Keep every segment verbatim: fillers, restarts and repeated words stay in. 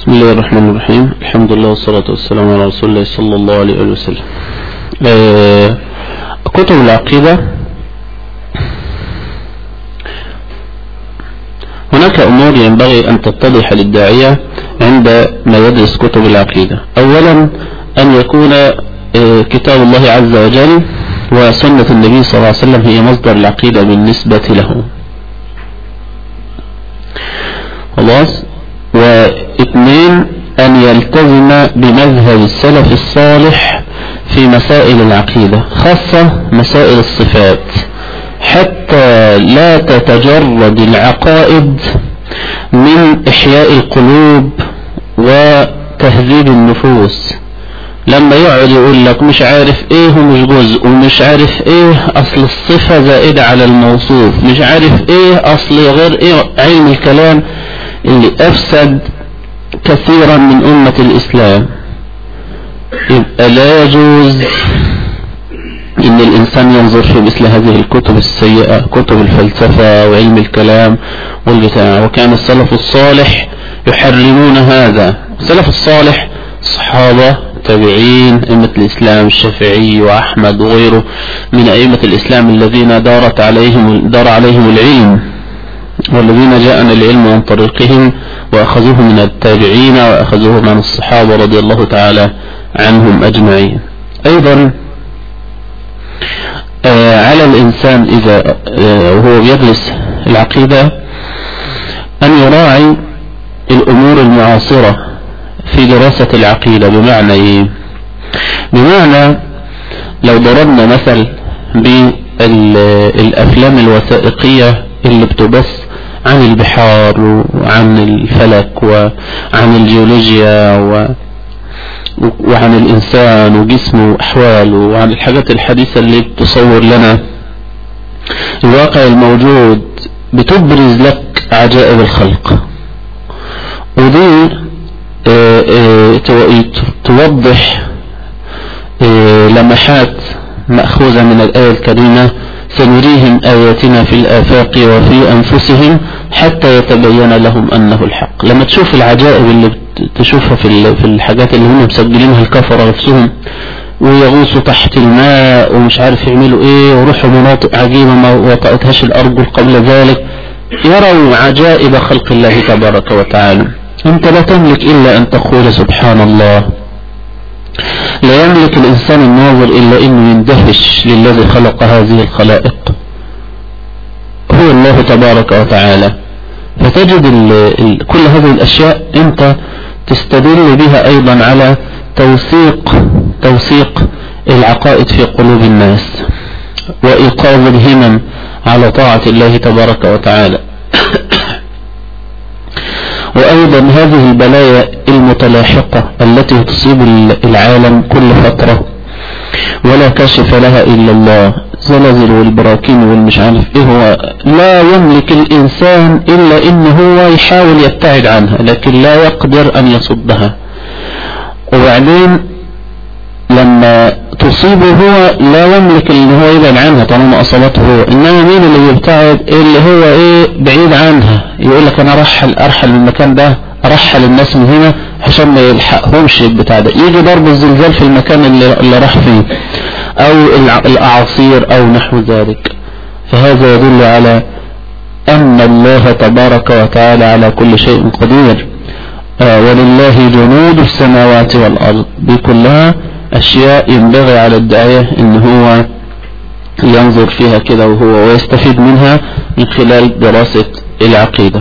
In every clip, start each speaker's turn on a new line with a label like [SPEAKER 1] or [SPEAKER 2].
[SPEAKER 1] بسم الله الرحمن الرحيم. الحمد لله والصلاة والسلام على رسول الله صلى الله عليه وسلم. آه كتب العقيدة، هناك أمور ينبغي أن تتضح للداعية عندما يدرس كتب العقيدة. أولا أن يكون آه كتاب الله عز وجل وسنة النبي صلى الله عليه وسلم هي مصدر العقيدة بالنسبة له. خلاص. واثنين أن يلتزم بمذهب السلف الصالح في مسائل العقيدة، خاصة مسائل الصفات، حتى لا تتجرد العقائد من إحياء القلوب وتهذيب النفوس. لما يقعد يقول لك مش عارف ايه ومش جزء ومش عارف ايه اصل الصفة زائدة على الموصوف، مش عارف ايه اصل غير ايه، علم الكلام اللي افسد كثيرا من امة الاسلام. يبقى لا يجوز ان الانسان ينظر في مثل هذه الكتب السيئة، كتب الفلسفة وعلم الكلام والبتاع. وكان السلف الصالح يحرمون هذا. السلف الصالح الصحابة، تابعين، أئمة الإسلام الشافعي وأحمد وغيره من أئمة الإسلام الذين دارت عليهم دار عليهم العلم، والذين جاءنا العلم عن طريقهم وأخذوه من التابعين وأخذوه من الصحابة رضي الله تعالى عنهم أجمعين. أيضا آه على الإنسان إذا آه وهو يدرس العقيدة أن يراعي الأمور المعاصرة في دراسة العقيدة. بمعنى إيه؟ بمعنى لو ضربنا مثل بالأفلام الوثائقية اللي بتبث عن البحار وعن الفلك وعن الجيولوجيا وعن الإنسان وجسمه وأحواله وعن الحاجات الحديثة اللي بتصور لنا الواقع الموجود، بتبرز لك عجائب الخلق، ودي اه اه توضح اه لمحات مأخوذة من الآية الكريمة: سنريهم آياتنا في الآفاق وفي أنفسهم حتى يتبين لهم أنه الحق. لما تشوف العجائب اللي تشوفها في في الحاجات اللي هم مسجلينها الكفرة نفسهم، ويغوصوا تحت الماء ومش عارف يعملوا ايه، ويروحوا مناطق عجيبة ما وطأتهاش الأرجل قبل ذلك، يروا عجائب خلق الله تبارك وتعالى. انت لا تملك الا ان تقول سبحان الله. لا يملك الانسان الناظر الا انه يندهش للذي خلق هذه الخلائق، هو الله تبارك وتعالى. فتجد ال ال كل هذه الاشياء انت تستدل بها ايضا على توثيق توثيق العقائد في قلوب الناس، وايقاظ الهمم على طاعة الله تبارك وتعالى. وأيضا هذه البلايا المتلاحقة التي تصيب العالم كل فترة ولا كاشف لها إلا الله، زلزل والبراكين والمش عارف إيه، هو لا يملك الإنسان إلا إنه هو يحاول يبتعد عنها، لكن لا يقدر أن يصدها. وبعدين لما تصيبه هو لا يملك ان هو يبعد عنها طالما اصابته هو، انما مين اللي يبتعد؟ اللي هو ايه بعيد عنها. يقول لك انا ارحل ارحل المكان ده، ارحل الناس من هنا عشان ما يلحقهمش البتاع ده. يجي ضرب الزلزال في المكان اللي, اللي راح فيه، او الاعاصير او نحو ذلك. فهذا يدل على ان الله تبارك وتعالى على كل شيء قدير. آه ولله جنود السماوات والارض. دي كلها أشياء ينبغي على الداعية إن هو ينظر فيها كده وهو ويستفيد منها من خلال دراسة العقيدة.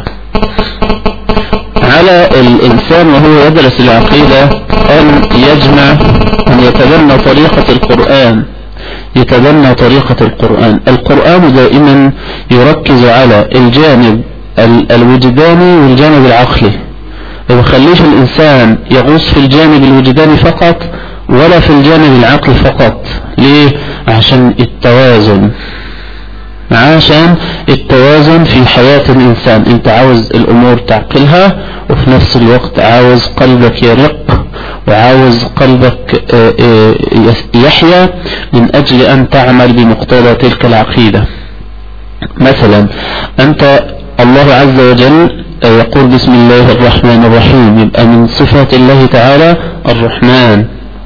[SPEAKER 1] على الإنسان وهو يدرس العقيدة أن يجمع، أن يتبنى طريقة القرآن يتبنى طريقة القرآن. القرآن دائما يركز على الجانب الوجداني والجانب العقلي، ما يخليش الإنسان يغوص في الجانب الوجداني فقط ولا في الجانب العقلي فقط. ليه؟ عشان التوازن عشان التوازن في حياة الإنسان. انت عاوز الأمور تعقلها، وفي نفس الوقت عاوز قلبك يرق، وعاوز قلبك يحيا من أجل أن تعمل بمقتضى تلك العقيدة. مثلا أنت الله عز وجل يقول بسم الله الرحمن الرحيم، يبقى من صفات الله تعالى الرحمن.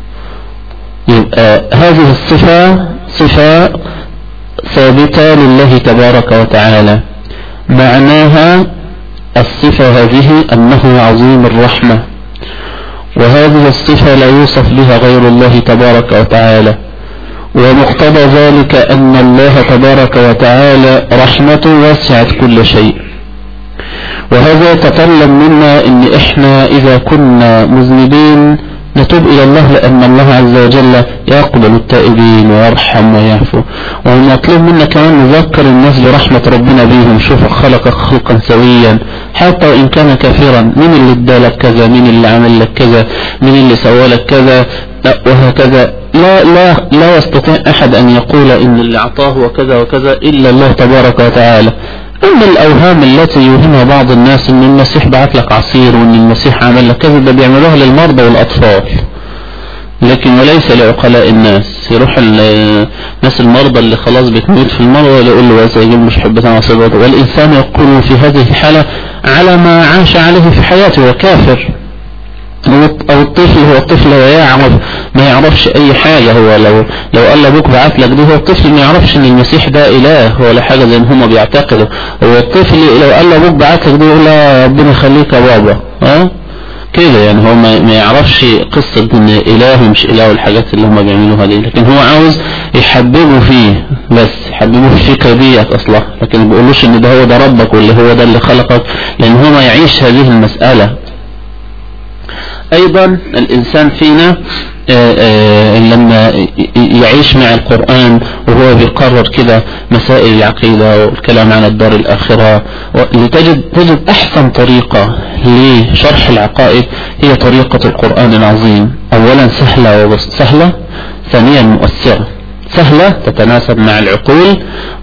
[SPEAKER 1] يبقى هذه الصفة صفة ثابتة لله تبارك وتعالى، معناها الصفة هذه أنه عظيم الرحمة، وهذه الصفة لا يوصف بها غير الله تبارك وتعالى، ومقتضى ذلك أن الله تبارك وتعالى رحمته وسعت كل شيء. وهذا يتطلب منا أن إحنا إذا كنا مذنبين نتوب إلى الله، لأن الله عز وجل يقبل التائبين ويرحم ويعفو. ومطلوب منا كمان نذكر الناس برحمة ربنا بيهم. شوف خلق خلقا سويا حتى وإن كان كافرا، مين اللي ادالك كذا، مين اللي عمل لك كذا، مين اللي سوى لك كذا، وهكذا. لا لا لا يستطيع أحد أن يقول إن اللي أعطاه وكذا وكذا إلا الله تبارك وتعالى. أما الأوهام التي يوهمها بعض الناس إن المسيح بعت لك عصير وإن المسيح عمل لك كذا، ده بيعملوها للمرضى والأطفال، لكن وليس لعقلاء الناس. يروح الناس المرضى اللي خلاص بتموت في المرضى يقول له بس يجيب مش حبة عصير، والإنسان يقول في هذه الحالة على ما عاش عليه في حياته وكافر. أو الطفل هو الطفل لا يعرف، ما يعرفش أي حاجة. هو لو لو قال لأبوك بعت لك دي، هو الطفل ما يعرفش إن المسيح ده إله ولا حاجة زي ما هم بيعتقدوا. هو الطفل لو قال لأبوك بعت لك دي يقول له ربنا يخليك يا بابا، ها كده يعني. هو ما يعرفش قصة إن إله ومش إله والحاجات اللي هم بيعملوها دي، لكن هو عاوز يحببه فيه، بس يحببه في الفكرة ديت أصلا، لكن ما بيقولوش إن ده هو ده ربك واللي هو ده اللي خلقك، لأن هو ما يعيش هذه المسألة. أيضا الإنسان فينا آآ آآ لما يعيش مع القرآن وهو بيقرر كده مسائل العقيدة والكلام عن الدار الآخرة، لتجد تجد أحسن طريقة لشرح العقائد هي طريقة القرآن العظيم. أولا سهلة سهلة، ثانيا مؤثرة. سهلة تتناسب مع العقول،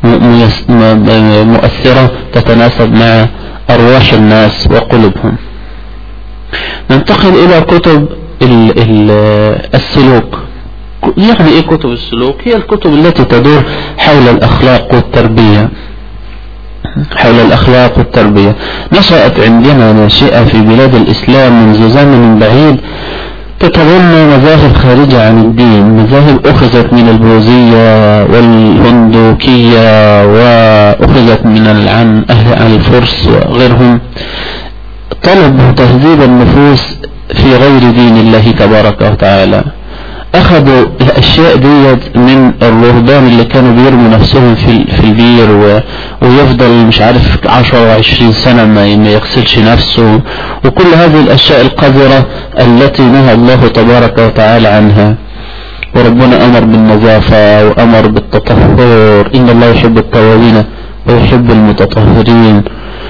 [SPEAKER 1] مؤثرة تتناسب مع أرواح الناس وقلوبهم. ننتقل إلى كتب ال ال السلوك. يعني إيه كتب السلوك؟ هي الكتب التي تدور حول الأخلاق والتربية، حول الأخلاق والتربية. نشأت عندنا ناشئة في بلاد الإسلام منذ زمن بعيد تتضمن مذاهب خارجة عن الدين، مذاهب أخذت من البوذية والهندوكية وأخذت من عن أهل الفرس وغيرهم. طلبوا تهذيب النفوس في غير دين الله تبارك وتعالى. أخذوا الأشياء ديت من الرهبان اللي كانوا بيرموا نفسهم في في البير و... ويفضل مش عارف عشرة وعشرين سنة ما يغسلش نفسه، وكل هذه الأشياء القذرة التي نهى الله تبارك وتعالى عنها. وربنا أمر بالنظافة وأمر بالتطهر، إن الله يحب التوابين ويحب المتطهرين.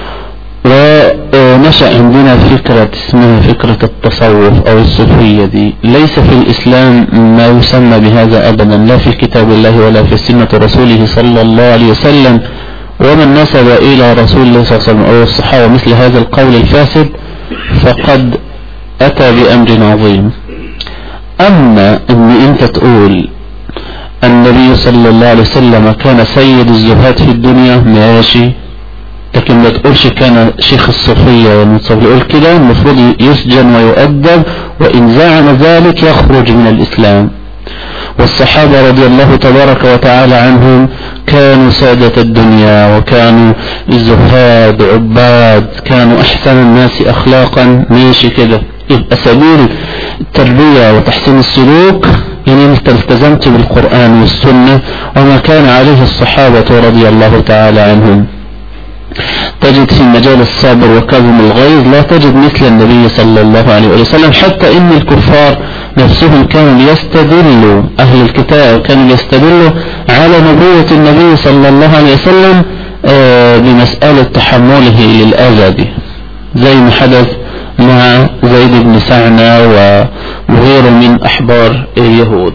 [SPEAKER 1] ونشأ عندنا فكرة اسمها فكرة التصوف أو الصوفية. دي ليس في الإسلام ما يسمى بهذا أبدا، لا في كتاب الله ولا في سنة رسوله صلى الله عليه وسلم. ومن نسب إلى رسول الله صلى الله عليه وسلم أو الصحابة مثل هذا القول الفاسد فقد أتى بأمر عظيم. أما أن أنت تقول النبي صلى الله عليه وسلم كان سيد الزهاد في الدنيا، ماشي، لكن ما تقولش كان شيخ الصوفية والمتصوف. يقول كده المفروض يسجن ويؤدب، وإن زعم ذلك يخرج من الإسلام. والصحابة رضي الله تبارك وتعالى عنهم كانوا سادة الدنيا، وكانوا زهاد عباد، كانوا أحسن الناس أخلاقا، ماشي كده. يبقى سبيل التربية وتحسين السلوك يعني انت التزمت بالقرآن والسنة وما كان عليه الصحابة رضي الله تعالى عنهم. تجد في مجال الصبر وكظم الغيظ لا تجد مثل النبي صلى الله عليه وسلم، حتى ان الكفار نفسهم كانوا يستدلوا، اهل الكتاب كانوا يستدلوا على نبوة النبي صلى الله عليه وسلم بمسألة تحمله للأذى دي، زي ما حدث مع زيد بن سعنة وغيره من أحبار اليهود.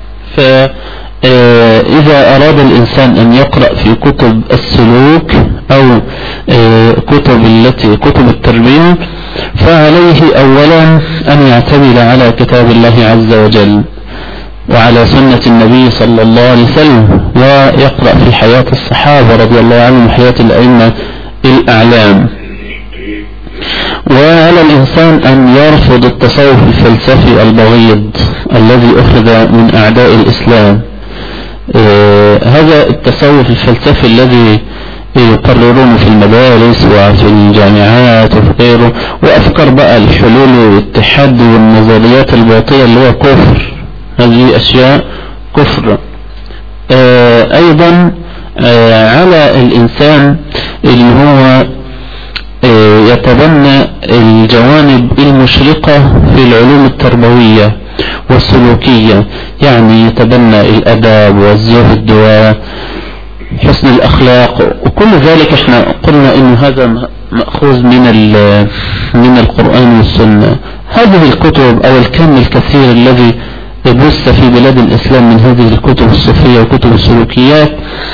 [SPEAKER 1] فإذا أراد الإنسان أن يقرأ في كتب السلوك أو كتب التي كتب التربية فعليه أولا أن يعتمد على كتاب الله عز وجل وعلى سنة النبي صلى الله عليه وسلم، ويقرأ في حياة الصحابة رضي الله عنهم وحياة الأئمة الأعلام. وعلى الإنسان أن يرفض التصوف الفلسفي البغيض الذي أخذ من أعداء الإسلام. آه هذا التصوف الفلسفي الذي يقررون في المدارس وفي الجامعات وفي غيره، وأفكار بقى الحلول والاتحاد والنظريات الباطلة اللي هو كفر، هذه أشياء كفر. آه أيضا آه على الإنسان اللي هو آه يتبنى الجوانب المشرقة في العلوم التربوية والسلوكية، يعني يتبنى الأدب والزهد وحسن الأخلاق وكل ذلك. احنا قلنا إنه هذا مأخوذ من من القرآن والسنة. هذه الكتب أو الكم الكثير الذي بث في بلاد الإسلام من هذه الكتب الصوفية وكتب السلوكيات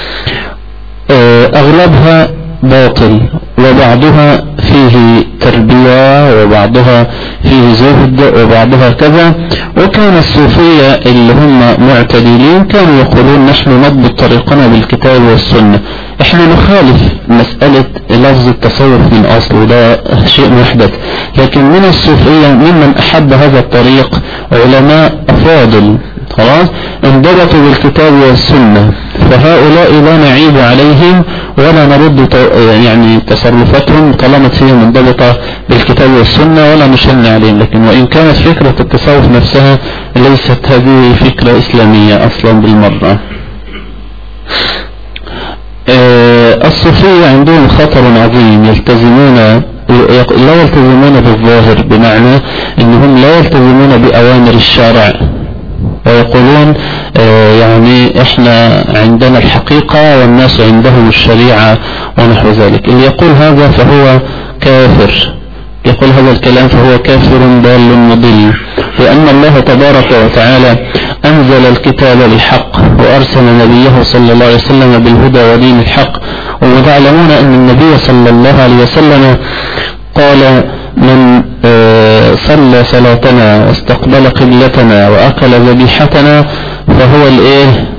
[SPEAKER 1] أغلبها باطل، وبعضها فيه تربية وبعضها فيه زهد وبعضها كذا. وكان الصوفية اللي هم معتدلين كانوا يقولون نحن نضبط طريقنا بالكتاب والسنة. احنا نخالف مسألة لفظ التصوف من أصله، ده شيء محدث، لكن من الصوفية ممن أحب هذا الطريق علماء أفاضل خلاص انضبطوا بالكتاب والسنة، فهؤلاء لا نعيب عليهم ولا نرد يعني تصرفاتهم طالما هي منضبطة بالكتاب والسنة، ولا نشن عليهم. لكن وإن كانت فكرة التصوف نفسها ليست هذه فكرة إسلامية أصلا بالمرة. الصوفية عندهم خطر عظيم، يلتزمون لا يلتزمون بالظاهر، بمعنى أنهم لا يلتزمون بأوامر الشارع ويقولون آه يعني احنا عندنا الحقيقة والناس عندهم الشريعة ونحو ذلك. اللي يقول هذا فهو كافر، يقول هذا الكلام فهو كافر ضال مضل، لأن الله تبارك وتعالى أنزل الكتاب للحق وأرسل نبيه صلى الله عليه وسلم بالهدى ودين الحق. وتعلمون أن النبي صلى الله عليه وسلم قال من صلى صلاتنا واستقبل قبلتنا وأكل ذبيحتنا فهو الايه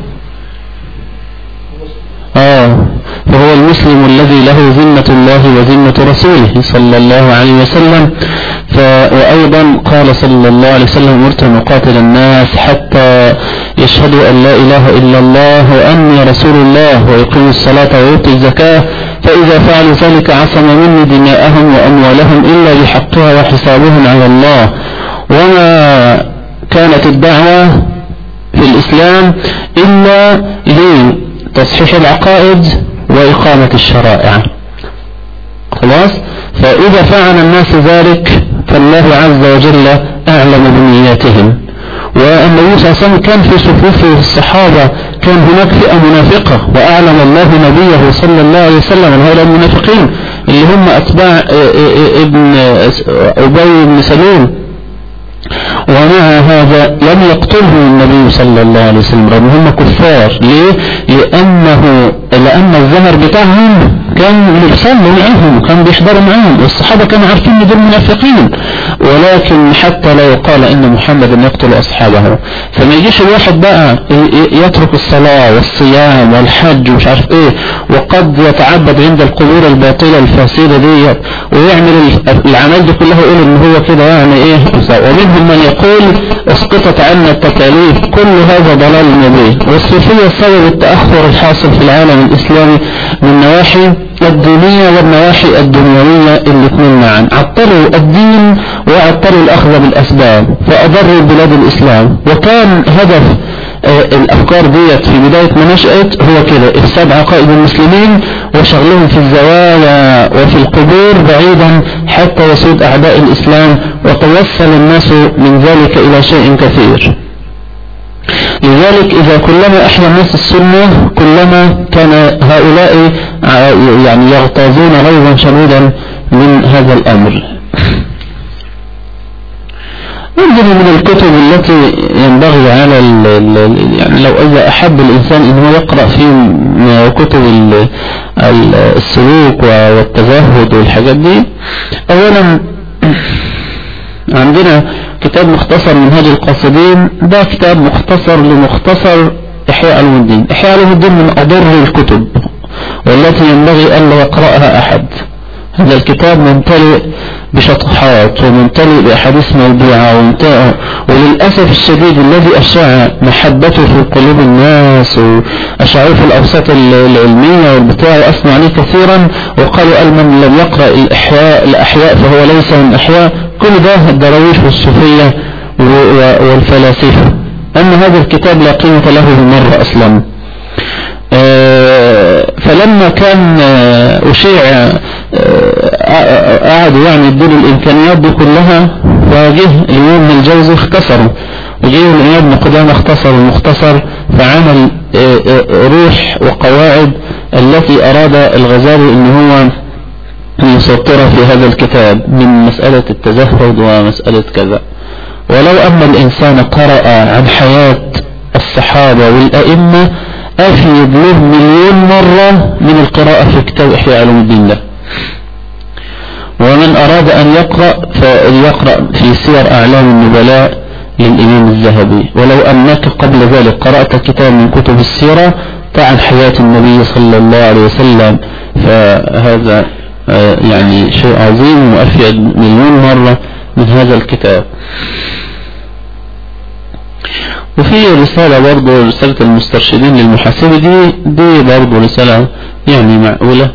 [SPEAKER 1] آه فهو المسلم الذي له ذمة الله وذمة رسوله صلى الله عليه وسلم. وأيضا قال صلى الله عليه وسلم أمرت أن أقاتل الناس حتى يشهدوا أن لا إله إلا الله وأني رسول الله ويقيموا الصلاة ويؤتوا الزكاة، فإذا فعلوا ذلك عصم مني دماءهم وأموالهم إلا بحقها وحسابهم على الله. وما كانت الدعوة في الإسلام إلا لتصحيح العقائد وإقامة الشرائع خلاص. فإذا فعل الناس ذلك فالله عز وجل أعلم بنياتهم. والنبي صلى الله عليه وسلم كان في صفوف الصحابة كان هناك فئة منافقة، وأعلم الله نبيه صلى الله عليه وسلم أن هؤلاء المنافقين اللي هم أتباع ابن أبي بن سلول، ومع هذا لم يقتلهم النبي صلى الله عليه وسلم رغم هم كفار. ليه؟ لأنه لأن الظهر بتاعهم كان بيصلوا معهم وكان بيحضروا معهم، والصحابة كانوا عارفين ان دول منافقين، ولكن حتى لا يقال ان محمد يقتل اصحابه. فما يجيش الواحد بقى يترك الصلاة والصيام والحج ومش عارف ايه، وقد يتعبد عند القبور الباطلة الفاسدة دي ويعمل العمل دي كلها يقول ان هو كده يعني ايه. ومنهم من يقول اسقطت عنا التكاليف. كل هذا ضلال مبين. والصوفية سبب التأخر الحاصل في العالم الاسلامي من نواحي الدينية والنواحي الدنيوية الاثنين معا. عطلوا الدين وعطلوا الأخذ بالأسباب فأضروا بلاد الإسلام. وكان هدف آه الأفكار ديت في بداية ما نشأت هو كده إفساد عقائد المسلمين وشغلهم في الزوايا وفي القبور بعيدا حتى يسود أعداء الإسلام، وتوصل الناس من ذلك إلى شيء كثير. لذلك إذا كلما أحيا الناس السنة كلما كان هؤلاء يعني يغتازون غيظا شديدا من هذا الأمر. عندنا من الكتب التي ينبغي على ال ال يعني لو إذا أحب الإنسان إنه يقرأ في كتب ال ال السلوك والتزهد والحاجات دي، أولا عندنا كتاب مختصر منهاج القاصدين، ده كتاب مختصر لمختصر إحياء علوم الدين. إحياء علوم الدين من أضر الكتب والتي ينبغي أن لا يقرأها أحد. هذا الكتاب ممتلئ بشطحات وممتلئ بأحاديث موضوعة وممتلئ، وللأسف الشديد الذي أشاع محبته في قلوب الناس وأشاعوه في الأوساط العلمية والبتاع وأثنوا عليه كثيرا وقالوا من لم يقرأ الأحياء الأحياء فهو ليس من أحياء. كل ده الدراويش والصوفية والفلاسفة. أن هذا الكتاب لا قيمة له بالمرة أصلا. فلما كان أشيع قعدوا يعني يدوا الإمكانيات دي كلها، فجه الإمام ابن الجوزي اختصروا، وجه الإمام ابن قدامة اختصر المختصر، فعمل روح وقواعد التي أراد الغزالي إن هو يسطرها في هذا الكتاب من مسألة التزهد ومسألة كذا. ولو أن الإنسان قرأ عن حياة الصحابة والأئمة أفيد له مليون مرة من القراءة في كتاب إحياء علوم الدين ده. ومن أراد أن يقرأ فليقرأ في سير أعلام النبلاء للإمام الذهبي. ولو أنك قبل ذلك قرأت كتاب من كتب السيرة عن حياة النبي صلى الله عليه وسلم فهذا يعني شيء عظيم وأفيد مليون مرة من هذا الكتاب. وفي رسالة برضو رسالة المسترشدين للمحاسبة دي دي برضو رسالة يعني معقولة.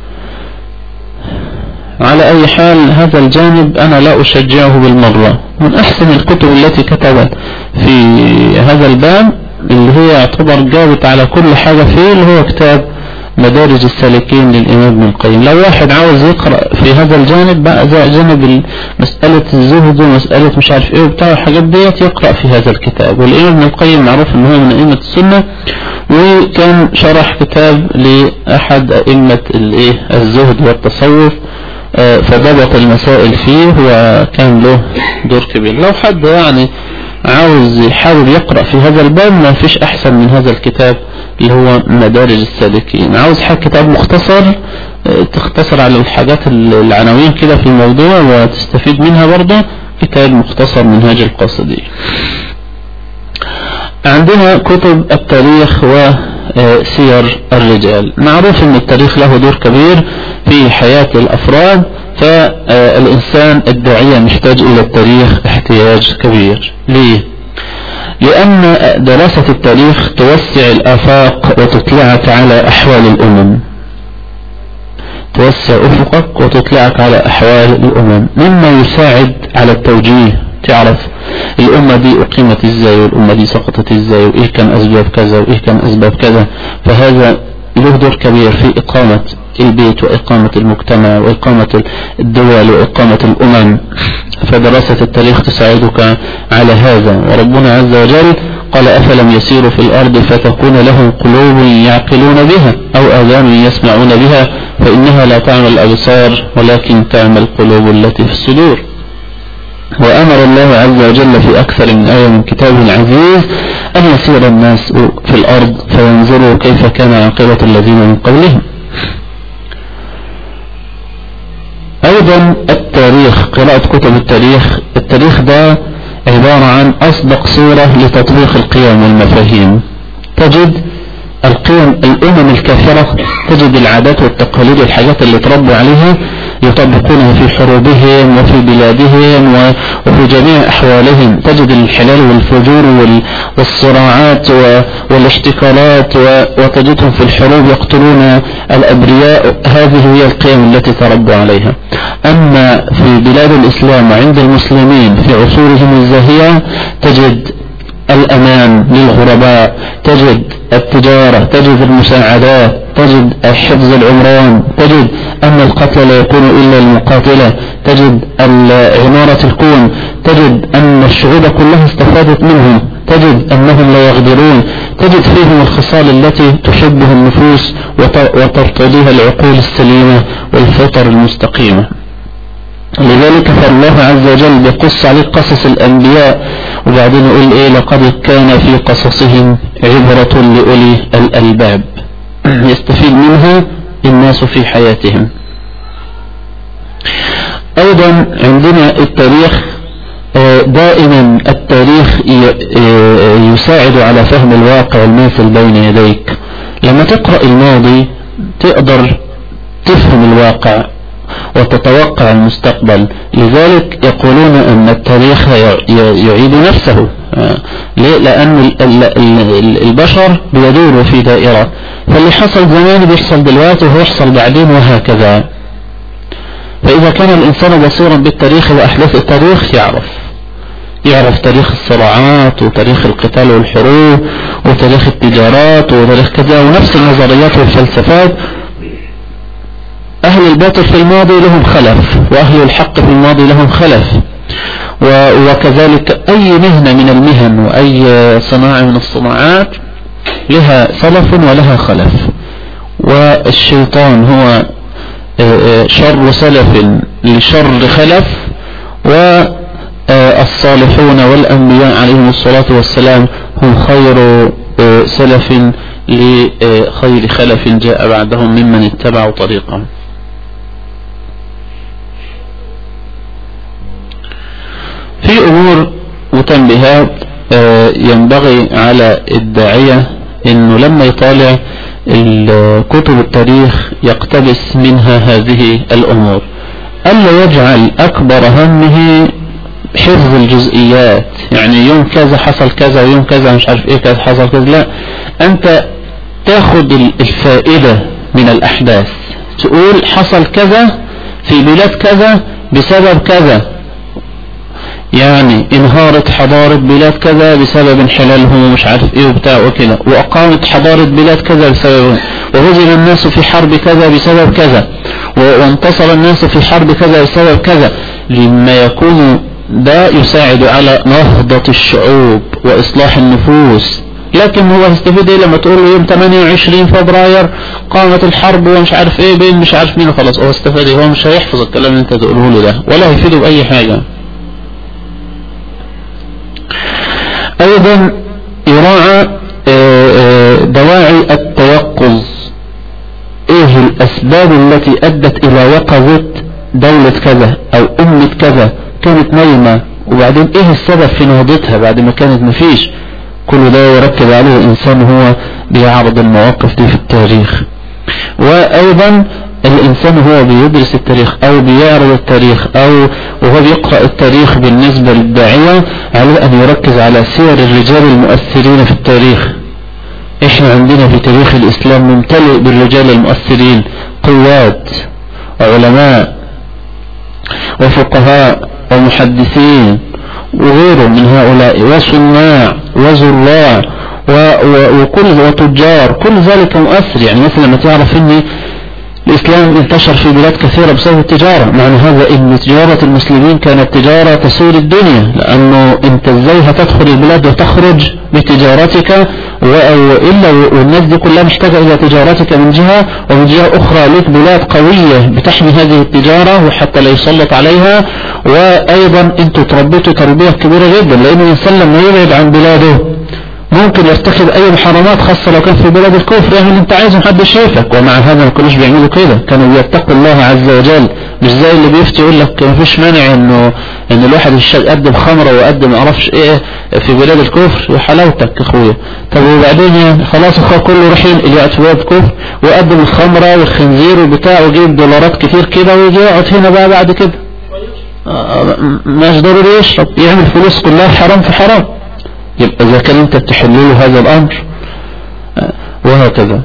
[SPEAKER 1] على أي حال هذا الجانب أنا لا أشجعه بالمرة. من أحسن الكتب التي كتبت في هذا الباب اللي هي يعتبر جابت على كل حاجة فيه اللي هو كتاب مدارج السالكين للإمام ابن القيم. لو واحد عاوز يقرأ في هذا الجانب بقى زي جانب مسألة الزهد ومسألة مش عارف ايه وبتاع الحاجات ديت يقرأ في هذا الكتاب. والإمام ابن القيم معروف ان هو من أئمة السنة، وكان شرح كتاب لأحد أئمة الايه الزهد والتصوف فضبط المسائل فيه وكان له دور كبير. لو حد يعني عاوز يحاول يقرأ في هذا الباب ما فيش أحسن من هذا الكتاب اللي هو مدارج السالكين. عاوز حاجة كتاب مختصر تختصر على الحاجات العناوين كده في الموضوع وتستفيد منها برضه، كتاب مختصر منهاج القاصدي. عندنا كتب التاريخ وسير الرجال. معروف ان التاريخ له دور كبير في حياة الأفراد، فالإنسان الداعية محتاج إلى التاريخ احتياج كبير. ليه؟ لأن دراسة التاريخ توسع الآفاق وتطلعك على أحوال الأمم، توسع أفقك وتطلعك على أحوال الأمم، مما يساعد على التوجيه. تعرف الأمة دي أقيمت إزاي والأمة دي سقطت إزاي وإيه كان أسباب كذا وإيه كان أسباب كذا. فهذا له دور كبير في إقامة البيت وإقامة المجتمع وإقامة الدول وإقامة الأمم. فدراسة التاريخ تساعدك على هذا. وربنا عز وجل قال أفلم يسيروا في الأرض فتكون لهم قلوب يعقلون بها أو آذان يسمعون بها فإنها لا تعمى الأبصار ولكن تعمى القلوب التي في الصدور. وأمر الله عز وجل في أكثر من آية من كتابه العزيز أن يسير الناس في الأرض فينظروا كيف كان عاقبة الذين من قبلهم. أيضا التاريخ، قراءة كتب التاريخ. التاريخ ده عبارة عن أصدق صورة لتطبيق القيم والمفاهيم. تجد القيم الأمم الكافرة، تجد العادات والتقاليد والحاجات اللي تربوا عليها يطبقونها في حروبهم وفي بلادهم وفي جميع أحوالهم. تجد الحلال والفجور والصراعات والاحتكارات وتجدهم في الحروب يقتلون الأبرياء. هذه هي القيم التي تربوا عليها. أما في بلاد الإسلام وعند المسلمين في عصورهم الزاهية تجد الأمان للغرباء، تجد التجارة، تجد المساعدات، تجد حفظ العمران، تجد أن القتل لا يكون إلا المقاتلة، تجد عمارة الكون، تجد أن الشعوب كلها استفادت منهم، تجد أنهم لا يغدرون، تجد فيهم الخصال التي تحبها النفوس وترتضيها العقول السليمة والفطر المستقيمة. لذلك فالله عز وجل بيقص عليه قصص الأنبياء وبعدين يقول إيه لقد كان في قصصهم عبرة لأولي الألباب يستفيد منها الناس في حياتهم. أيضا عندنا التاريخ، دائما التاريخ يساعد على فهم الواقع الماثل بين يديك. لما تقرأ الماضي تقدر تفهم الواقع وتتوقع المستقبل. لذلك يقولون أن التاريخ يعيد نفسه. ليه؟ لأن البشر بيدوروا في دائرة، فاللي حصل زمان بيحصل دلوقتي وهيحصل بعدين وهكذا. فإذا كان الإنسان بصيرا بالتاريخ وأحداث التاريخ يعرف يعرف تاريخ الصراعات وتاريخ القتال والحروب وتاريخ التجارات وتاريخ كذا، ونفس النظريات والفلسفات. أهل الباطل في الماضي لهم خلف، وأهل الحق في الماضي لهم خلف، وكذلك أي مهنة من المهن وأي صناعة من الصناعات لها سلف ولها خلف. والشيطان هو شر سلف لشر خلف، والصالحون والأنبياء عليهم الصلاة والسلام هم خير سلف لخير خلف جاء بعدهم ممن اتبعوا طريقهم. في أمور وتنبيهات ينبغي على الداعية انه لما يطالع كتب التاريخ يقتبس منها هذه الامور، الا يجعل اكبر همه حفظ الجزئيات، يعني يوم كذا حصل كذا ويوم كذا مش عارف ايه كذا حصل كذا. لا، انت تاخد الفائدة من الاحداث، تقول حصل كذا في بلاد كذا بسبب كذا، يعني انهارت حضارة بلاد كذا بسبب انحلالهم ومش عارف ايه وبتاع وكذا، واقامت حضارة بلاد كذا بسبب، وهزم الناس في حرب كذا بسبب كذا، وانتصر الناس في حرب كذا بسبب كذا، لما يكون ده يساعد على نهضة الشعوب واصلاح النفوس. لكن هو هيستفيد ايه لما تقول له يوم ثمانية وعشرين فبراير قامت الحرب ومش عارف ايه بين مش عارف مين، خلاص هو استفاد ايه؟ هو مش هيحفظ الكلام اللي انت تقوله له ده ولا هيفيده باي حاجة. ايضا يراعى دواعي التيقظ، ايه الاسباب التي ادت الى يقظة دولة كذا او امة كذا، كانت نايمة وبعدين ايه السبب في نهضتها بعد ما كانت مفيش. كل ده يركز عليه الانسان هو بيعرض المواقف دي في التاريخ. وايضا الانسان هو بيدرس التاريخ او بيعرض التاريخ او وهو بيقرأ التاريخ بالنسبة للداعية عليه ان يركز على سير الرجال المؤثرين في التاريخ. احنا عندنا في تاريخ الاسلام ممتلئ بالرجال المؤثرين، قواد وعلماء وفقهاء ومحدثين وغيره من هؤلاء، وصناع وزراع وكل وتجار، كل ذلك مؤثر. يعني مثلا لما تعرف ان الإسلام انتشر في بلاد كثيرة بسبب التجارة، معنى هذا ان تجارة المسلمين كانت تجارة تسير الدنيا، لأنه انت ازاي هتدخل البلاد وتخرج بتجارتك وإلا والناس دي كلها محتاجة إلى تجارتك من جهة، ومن جهة أخرى لك بلاد قوية بتحمي هذه التجارة وحتى لا يسلط عليها. وأيضا انتوا تربيتوا تربية كبيرة جدا، لأنه الإنسان لما يبعد عن بلاده ممكن يرتكب اي محرمات، خاصة لو كان في بلاد الكفر، يعمل اللي انت عايزه محدش شايفك. ومع هذا ما كانوش بيعملوا كده، كانوا بيتقوا الله عز وجل، مش زي اللي بيفتي يقول لك ما فيش مانع انه ان الواحد يقدم خمره ويقدم ما اعرفش ايه في بلاد الكفر، وحلاوتك اخويا. طب وبعدين يعني خلاص اخويا كله رايحين اللي في بلاد الكفر ويقدم الخمره والخنزير وبتاع ويجيب دولارات كتير كده ويجي يقعد هنا بقى بعد كده مش ضروري يشرب، يعمل فلوس كلها حرام في حرام. يبقى إذا كان أنت تحلله هذا الأمر وهكذا.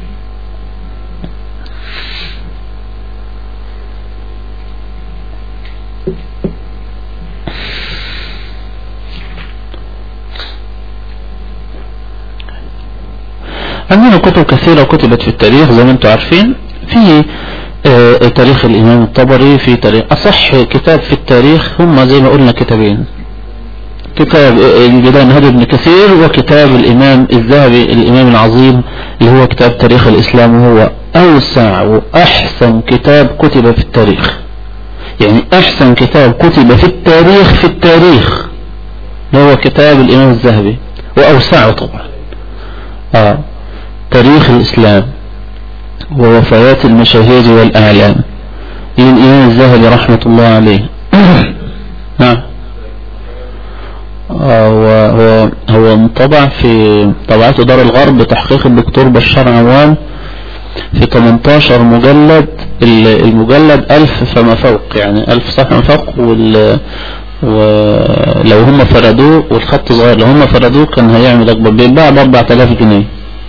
[SPEAKER 1] عندنا كتب كثيرة كتبت في التاريخ زي ما أنتم عارفين. في آه تاريخ الإمام الطبري، في تاريخ أصح كتاب في التاريخ هم زي ما قلنا كتابين، كتاب البداية من هدي ابن كثير، وكتاب الإمام الذهبي الإمام العظيم اللي هو كتاب تاريخ الإسلام، وهو أوسع وأحسن كتاب كتب في التاريخ. يعني أحسن كتاب كتب في التاريخ في التاريخ هو كتاب الإمام الذهبي، وأوسعه طبعا آه. تاريخ الإسلام ووفيات المشاهير والأعلام للإمام الذهبي رحمة الله عليه. نعم. هو هو هو مطبع في طبعات دار الغرب بتحقيق الدكتور بشار عوام في ثمانية عشر مجلد المجلد ألف فما فوق، يعني ألف صفحة فما فوق، وال ولو هم فردوه والخط صغير لو هم فردوه كان هيعمل أكبر، بيتباع بأربعة آلاف جنيه.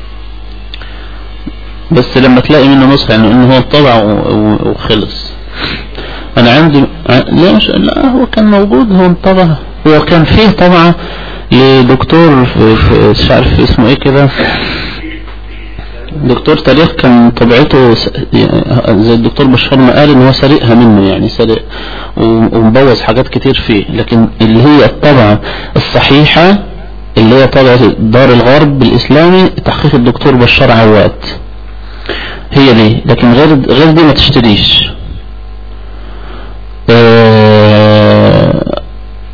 [SPEAKER 1] بس لما تلاقي منه نسخة يعني انه هو طبع وخلص. انا عندي لا مش لا هو كان موجود، هو انطبع، هو كان فيه طبعا لدكتور في, في مش عارف اسمه ايه كده، دكتور تاريخ كان طبعته زي الدكتور بشار ما قال ان هو سرقها منه، يعني سرق ومبوظ حاجات كتير فيه، لكن اللي هي الطبعة الصحيحة اللي هي طبعة دار الغرب الاسلامي تحقيق الدكتور بشار عواد هي دي، لكن غير غير دي ما تشتريش. أه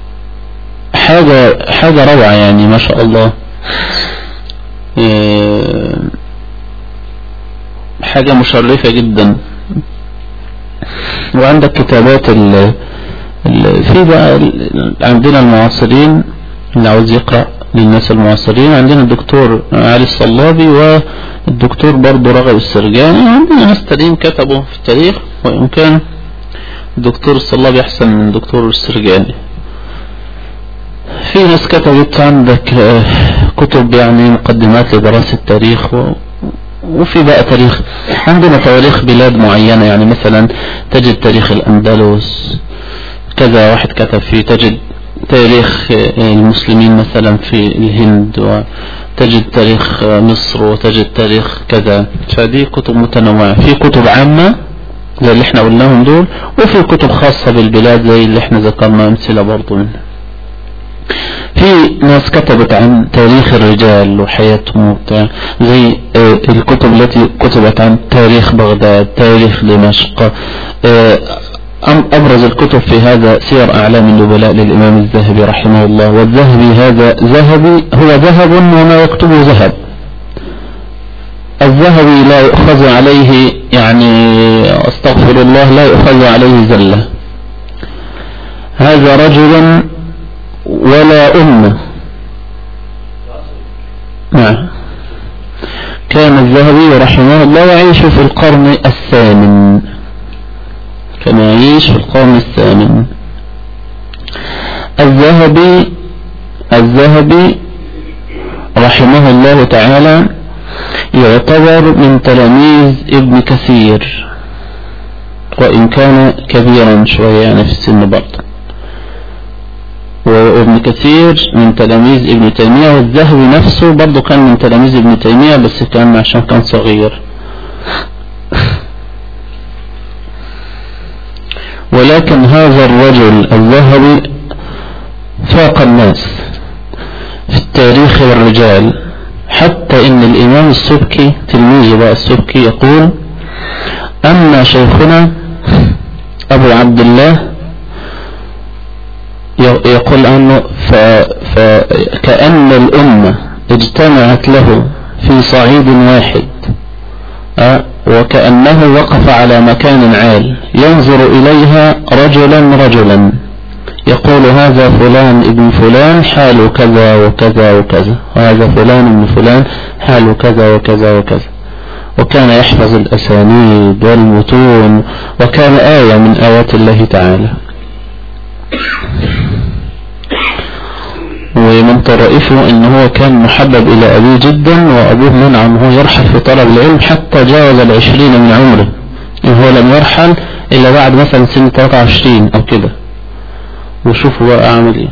[SPEAKER 1] حاجة حاجة روعة يعني ما شاء الله. أه حاجة مشرفة جدا. وعندك كتابات ال في بقى عندنا المعاصرين اللي عاوز يقرأ للناس المعاصرين، عندنا الدكتور علي الصلابي والدكتور برضو رغب السرجاني، عندنا ناس تانيين كتبوا في التاريخ، وإن كان الدكتور الصلابي أحسن من الدكتور السرجاني. في ناس كتبت عندك كتب يعني مقدمات لدراسة التاريخ، وفي بقى تاريخ عندنا تواريخ بلاد معينة، يعني مثلا تجد تاريخ الأندلس كذا واحد كتب فيه، تجد تاريخ المسلمين مثلا في الهند، وتجد تاريخ مصر، وتجد تاريخ كذا. فدي كتب متنوعة، في كتب عامة زي اللي احنا قلناهم دول، وفي كتب خاصة بالبلاد زي اللي احنا ذكرنا امثلة برضو منها. في ناس كتبت عن تاريخ الرجال وحياتهم وبتاع، زي الكتب التي كتبت عن تاريخ بغداد، تاريخ دمشق. أبرز الكتب في هذا سير أعلام النبلاء للإمام الذهبي رحمه الله، والذهبي هذا ذهبي هو ذهب وما يكتبه ذهب. الذهبي لا يؤخذ عليه يعني أستغفر الله لا يؤخذ عليه زلة. هذا رجل ولا أمة. نعم. كان الذهبي رحمه الله يعيش في القرن الثامن، كان يعيش في القرن الثامن. الذهبي الذهبي رحمه الله تعالى يعتبر من تلاميذ ابن كثير، وإن كان كبيرا شوية يعني في السن برضه، وابن كثير من تلاميذ ابن تيمية، والذهبي نفسه برضه كان من تلاميذ ابن تيمية بس كان عشان كان صغير. ولكن هذا الرجل الذهبي فاق الناس في التاريخ والرجال، حتى ان الامام السبكي تلميذ بقى السبكي يقول: اما شيخنا ابو عبد الله يقول عنه فكأن الامة اجتمعت له في صعيد واحد، أه وكأنه وقف على مكان عال ينظر إليها رجلا رجلا يقول: هذا فلان ابن فلان حال كذا وكذا وكذا، وهذا فلان ابن فلان حال كذا وكذا وكذا. وكان يحفظ الأسانيد والمتون، وكان آية من آيات الله تعالى. ومن طرائفه ان هو كان محبب الى ابيه جدا، وابوه منع ان هو يرحل في طلب العلم حتى جاوز العشرين من عمره، هو لم يرحل الا بعد مثلا سنة ثلاثة وعشرين او كده. وشوفوا بقى اعمل ايه.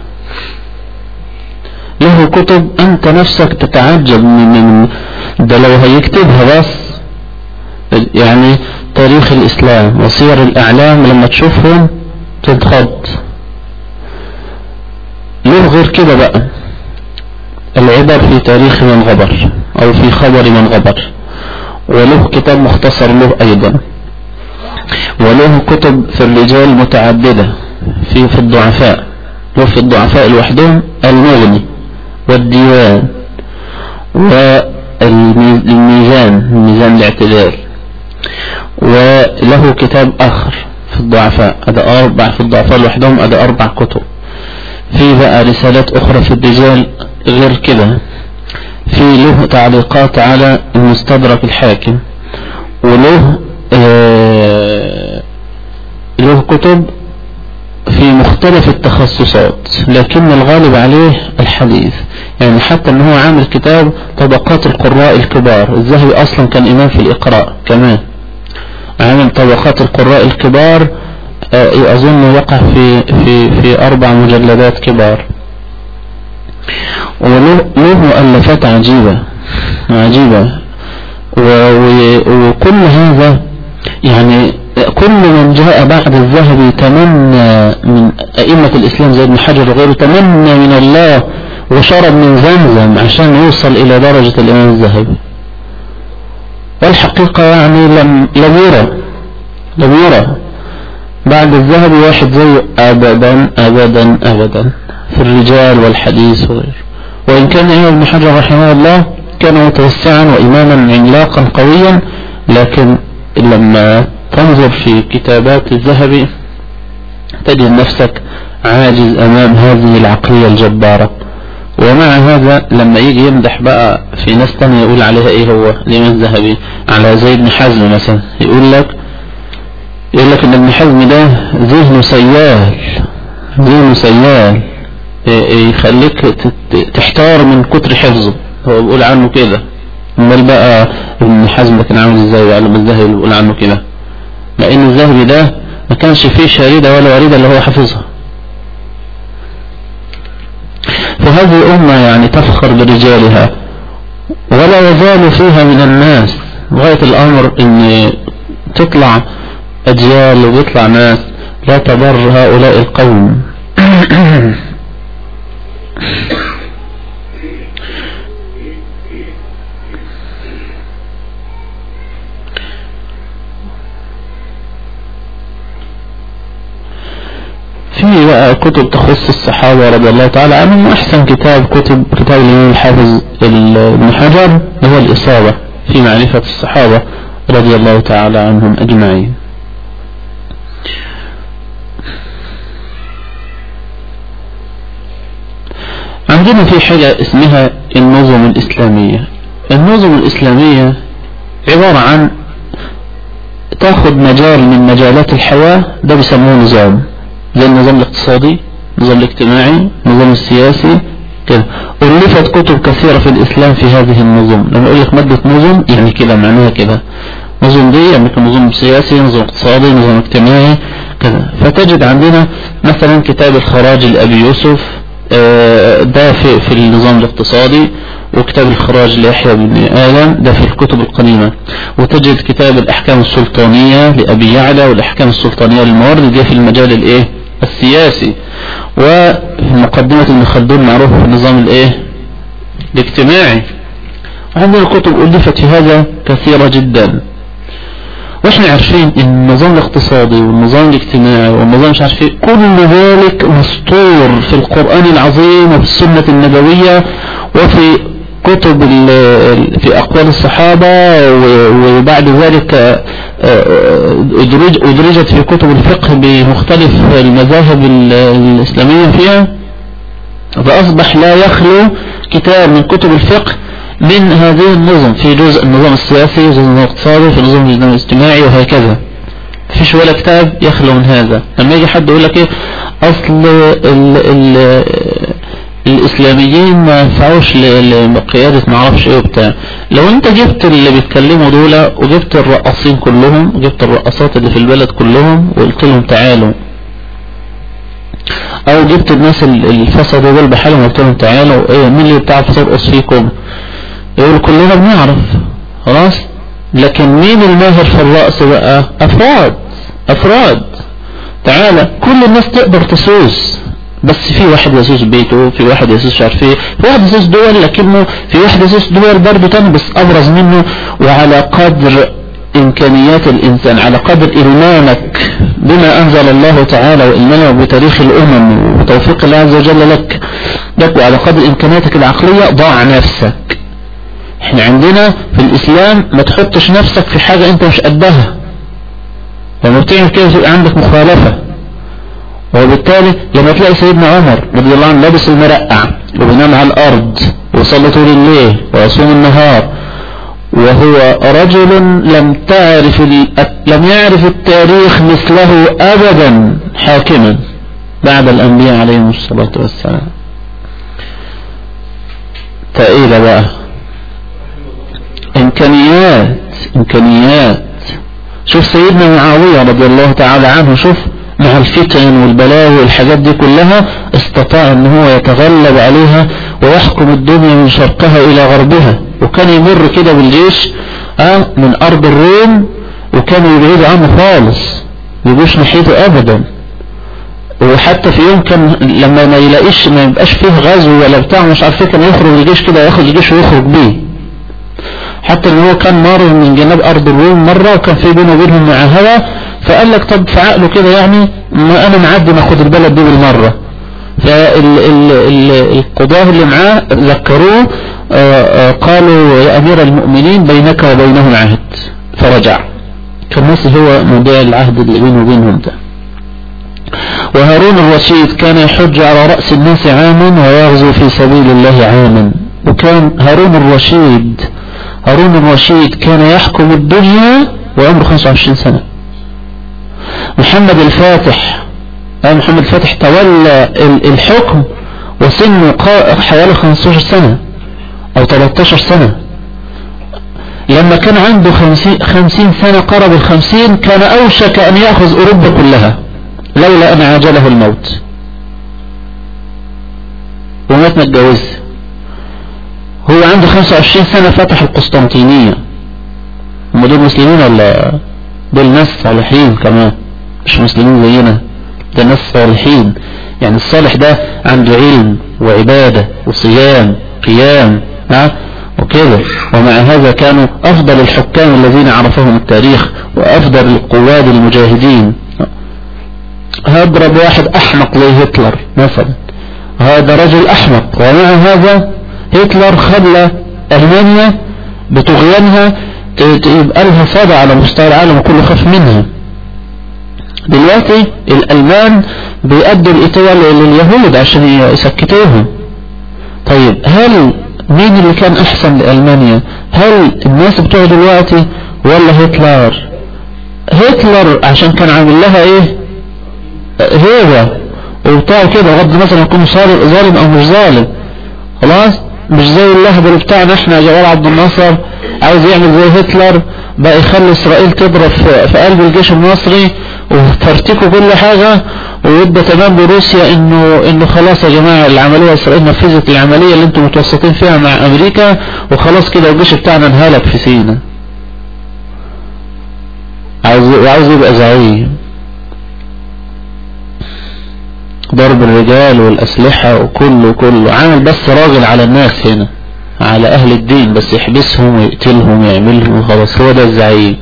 [SPEAKER 1] له كتب انت نفسك تتعجب من ده لو هيكتبها بس، يعني تاريخ الاسلام وسير الاعلام لما تشوفهم تتخض. له غير كده بقى العبر في تاريخ من غبر او في خبر من غبر، وله كتاب مختصر له ايضا، وله كتب في الرجال متعددة في في الضعفاء، له في الضعفاء لوحدهم المغني والديوان والميزان، الميزان الاعتدال. وله كتاب اخر في الضعفاء، هذا اربع في الضعفاء لوحدهم، هذا اربع كتب. في بقى رسالات اخرى في الرجال غير كده، في له تعليقات على المستدرك الحاكم، وله آه له كتب في مختلف التخصصات، لكن الغالب عليه الحديث. يعني حتى ان هو عامل كتاب طبقات القراء الكبار، الذهبي اصلا كان امام في الاقراء كمان، عامل طبقات القراء الكبار، اظن وقع في في في اربع مجلدات كبار، وله مؤلفات عجيبة عجيبة. وكل هذا يعني كل من جاء بعد الذهبي تمنى من ائمة الاسلام زي ابن حجر وغيره، تمنى من الله وشرب من زمزم عشان يوصل الى درجة الامام الذهبي. والحقيقة يعني لم لم يرى لم يرى بعد الذهبي واحد زيه ابدا ابدا ابدا في الرجال والحديث وغيره. وان كان ابن حجر رحمه الله كان متوسعا واماما عملاقا قويا، لكن لما تنظر في كتابات الذهبي تجد نفسك عاجز امام هذه العقلية الجبارة. ومع هذا لما يجي يمدح بقى في ناس تانية يقول عليها ايه هو الامام الذهبي، على زي ابن حزم مثلا، يقول لك يقول لك ان ابن حزم ده ذهنه سيال ذهنه سيال يخليك تحتار من كتر حفظه. هو بيقول عنه كده. امال بقى ابن حزم كان عامل ازاي بقى لما الذهبي بيقول عنه كده؟ مع ان الذهبي ده ما كانش فيه شريدة ولا وريدة اللي هو حافظها. فهذه الأمة يعني تفخر برجالها ولا يزال فيها من الناس. غاية الأمر ان تطلع أجيال ويطلع ناس لا تضر هؤلاء القوم. في بقى كتب تخص الصحابة رضي الله تعالى عنهم. أحسن كتاب كتب كتاب الإمام الحافظ ابن حجر هو الإصابة في معرفة الصحابة رضي الله تعالى عنهم أجمعين. عندنا في حاجة اسمها النظم الإسلامية. النظم الإسلامية عبارة عن تاخد مجال من مجالات الحياة، ده بيسموه نظام، زي النظام الاقتصادي، النظام الاجتماعي، النظام السياسي كده. ألفت كتب كثيرة في الإسلام في هذه النظم. لما أقول لك مادة نظم يعني كده معناها كده، نظم دي يعني نظام سياسي، نظام اقتصادي، نظام اجتماعي كده. فتجد عندنا مثلا كتاب الخراج لأبي يوسف ده في في النظام الاقتصادي، وكتاب الخراج ليحيى بن آدم ده في الكتب القديمة. وتجد كتاب الأحكام السلطانية لأبي يعلى والأحكام السلطانية للموارد دي في المجال الايه السياسي. ومقدمة ابن خلدون معروفة في النظام الايه الاجتماعي. وعندنا كتب ألفت في هذا كثيرة جدا. واحنا عارفين ان النظام الاقتصادي والنظام الاجتماعي والنظام مش عارف ايه كل ذلك مسطور في القرآن العظيم وفي السنة النبوية وفي كتب في اقوال الصحابة، وبعد ذلك ادرجت في كتب الفقه بمختلف المذاهب الاسلامية فيها. فاصبح لا يخلو كتاب من كتب الفقه من هذه النظم، في جزء النظام السياسي وجزء النظام الاقتصادي في نظام النظام الاجتماعي وهكذا. مفيش ولا كتاب يخلو من هذا. لما يجي حد يقول لك ايه اصل ال ال الاسلاميين ما ينفعوش لقيادة ما اعرفش ايه وبتاع، لو انت جبت اللي بيتكلموا دول وجبت الرقاصين كلهم وجبت الرقاصات اللي في البلد كلهم وقلت لهم تعالوا، او جبت الناس الفسد دول بحالهم وقلت لهم تعالوا ايه مين اللي بتعرف ترقص فيكم؟ يقول كلنا بنعرف خلاص. لكن مين الماهر في الرقص بقى؟ افراد افراد تعالى كل الناس تقدر تسوس، بس في واحد يسوس بيته، في واحد يسوس مش عارف ايه، في واحد يسوس دول، لكنه في واحد يسوس دول برضه تاني بس ابرز منه. وعلى قدر امكانيات الانسان، على قدر المامك بما انزل الله تعالى والمانه بتاريخ الامم وتوفيق الله عز وجل لك لك وعلى قدر امكانياتك العقلية ضع نفسك. احنا عندنا في الاسلام ما تحطش نفسك في حاجة انت مش قدها، لما بتعمل كده يبقى عندك مخالفة. وبالتالي لما تلاقي سيدنا عمر رضي الله عنه لابس المرقع وبينام على الارض ويصلي طول الليل ويصوم النهار وهو رجل لم تعرف لم يعرف التاريخ مثله أبدا حاكما بعد الأنبياء عليهم الصلاة والسلام. فإيه بقى إمكانيات إمكانيات شوف سيدنا معاوية رضي الله تعالى عنه، شوف مع الفتن والبلاوي والحاجات دي كلها استطاع ان هو يتغلب عليها ويحكم الدنيا من شرقها الى غربها، وكان يمر كده بالجيش اه من ارض الروم وكانوا يبعدوا عنه خالص يجوش ناحيته ابدا. وحتى في يوم كان لما ما يلاقيش ما يبقاش فيه غزو ولا بتاع مش عارف كان يخرج الجيش كده، ياخد الجيش ويخرج بيه، حتى ان هو كان مار من جناب ارض الروم مرة وكان في بينه وبينهم معاهدة، فقال لك طب في عقله كده يعني ما انا معدي ناخد البلد دي بالمرة. فالقضاة اللي معاه ذكروه قالوا يا امير المؤمنين بينك وبينهم عهد، فرجع. كان ناسي هو موضوع العهد اللي بينه وبينهم ده. وهارون الرشيد كان يحج على رأس الناس عاما ويغزو في سبيل الله عاما. وكان هارون الرشيد هارون الرشيد كان يحكم الدنيا وعمره خمسة وعشرين سنة. محمد الفاتح محمد الفاتح تولى الحكم وسنه حوالي خمسة عشر سنة او ثلاثة عشر سنة. لما كان عنده خمسين سنة قرب الخمسين كان اوشك ان يأخذ اوروبا كلها لولا ان عاجله الموت، ومات متجوز. هو عنده خمسة وعشرين سنة فتح القسطنطينية. هم دول مسلمين ولا دول ناس صالحين كمان؟ مش مسلمين زينا، ده ناس صالحين. يعني الصالح ده عنده علم وعبادة وصيام قيام ها وكذا، ومع هذا كانوا افضل الحكام الذين عرفهم التاريخ وافضل القواد المجاهدين. هضرب واحد احمق زي هتلر مثلا، هذا رجل احمق، ومع هذا هتلر خلى المانيا بطغيانها يبقى لها صدى على مستوى العالم وكله خاف منها. دلوقتي الالمان بيأدوا القتال لليهود عشان يسكتوهم. طيب هل مين اللي كان احسن لألمانيا؟ هل الناس بتوع دلوقتي ولا هتلر؟ هتلر عشان كان عامل لها ايه هيبة وبتاع كده، غض مثلا يكون ظالم او مش ظالم، خلاص مش زي اللهبل بتاعنا احنا. جمال عبد الناصر عاوز يعمل زي هتلر بقى، يخلي اسرائيل تضرب في قلب الجيش المصري وترتكوا كل حاجة، ويبقى تمام بروسيا انه انه خلاص يا جماعة العملية اسرائيل نفذت العملية اللي انتم متوسطين فيها مع امريكا وخلاص كده الجيش بتاعنا انهلك في سينا. عاوز عاوز يبقى زعيم، ضرب الرجال والاسلحة وكله كله عامل بس راجل على الناس هنا، على اهل الدين بس، يحبسهم ويقتلهم ويعملهم وخلاص، هو ده الزعيم.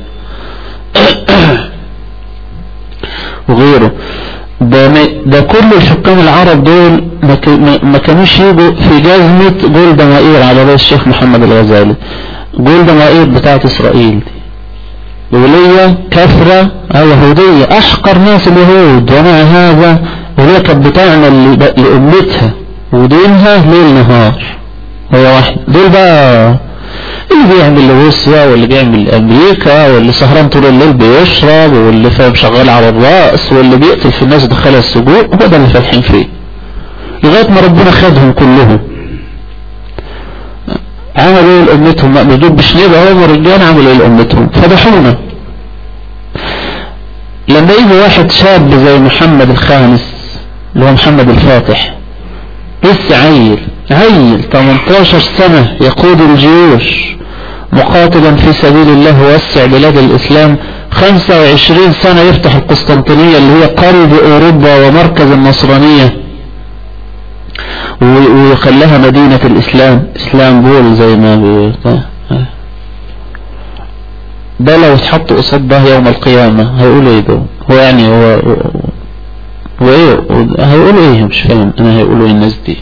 [SPEAKER 1] وغيره ده, ده كل الحكام العرب دول ما كانوش يجوا في جزمة جولدا مائير على رأس الشيخ محمد الغزالي. جولدا مائير بتاعت اسرائيل دي ولية كفرة يهودية، احقر ناس اليهود، ومع هذا وهي كانت بتعمل لأمتها ودينها ليل نهار. هو واحد دول بقى اللي بيعمل لروسيا واللي بيعمل لأمريكا واللي سهران طول الليل بيشرب واللي فاهم شغال على الرأس واللي بيقتل في الناس دخلها السجون، هو ده اللي فالحين فيه لغاية ما ربنا خدهم كلهم. عملوا ايه لأمتهم؟ مش دول بشنيبة هم الرجال، عملوا ايه لأمتهم؟ فضحونا. لما يجي واحد شاب زي محمد الخامس اللي هو محمد الفاتح، لسه عيل عيل ثمانية عشر سنة يقود الجيوش مقاتلا في سبيل الله ووسع بلاد الإسلام، خمسة وعشرين سنة يفتح القسطنطينية اللي هي قلب أوروبا ومركز النصرانية ويخلها مدينة الإسلام، إسلامبول زي ما بيقول. ده لو اتحط قصاد ده يوم القيامة هيقول ايه ده؟ هو يعني هو وايه هيقولوا ايه؟ مش فاهم انا هيقولوا ايه الناس دي.